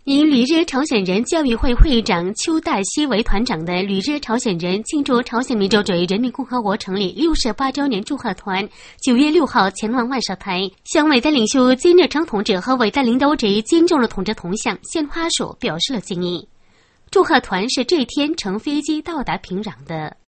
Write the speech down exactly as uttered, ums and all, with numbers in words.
以旅日朝鲜人教育会会长邱大熙为团长的旅日朝鲜人庆祝朝鲜民主主义人民共和国成立六十八周年祝贺团，九月六号前往万寿台，向伟大领袖金日成同志和伟大领导者金正日同志铜像献花束，表示了敬意。祝贺团是这天乘飞机到达平壤的。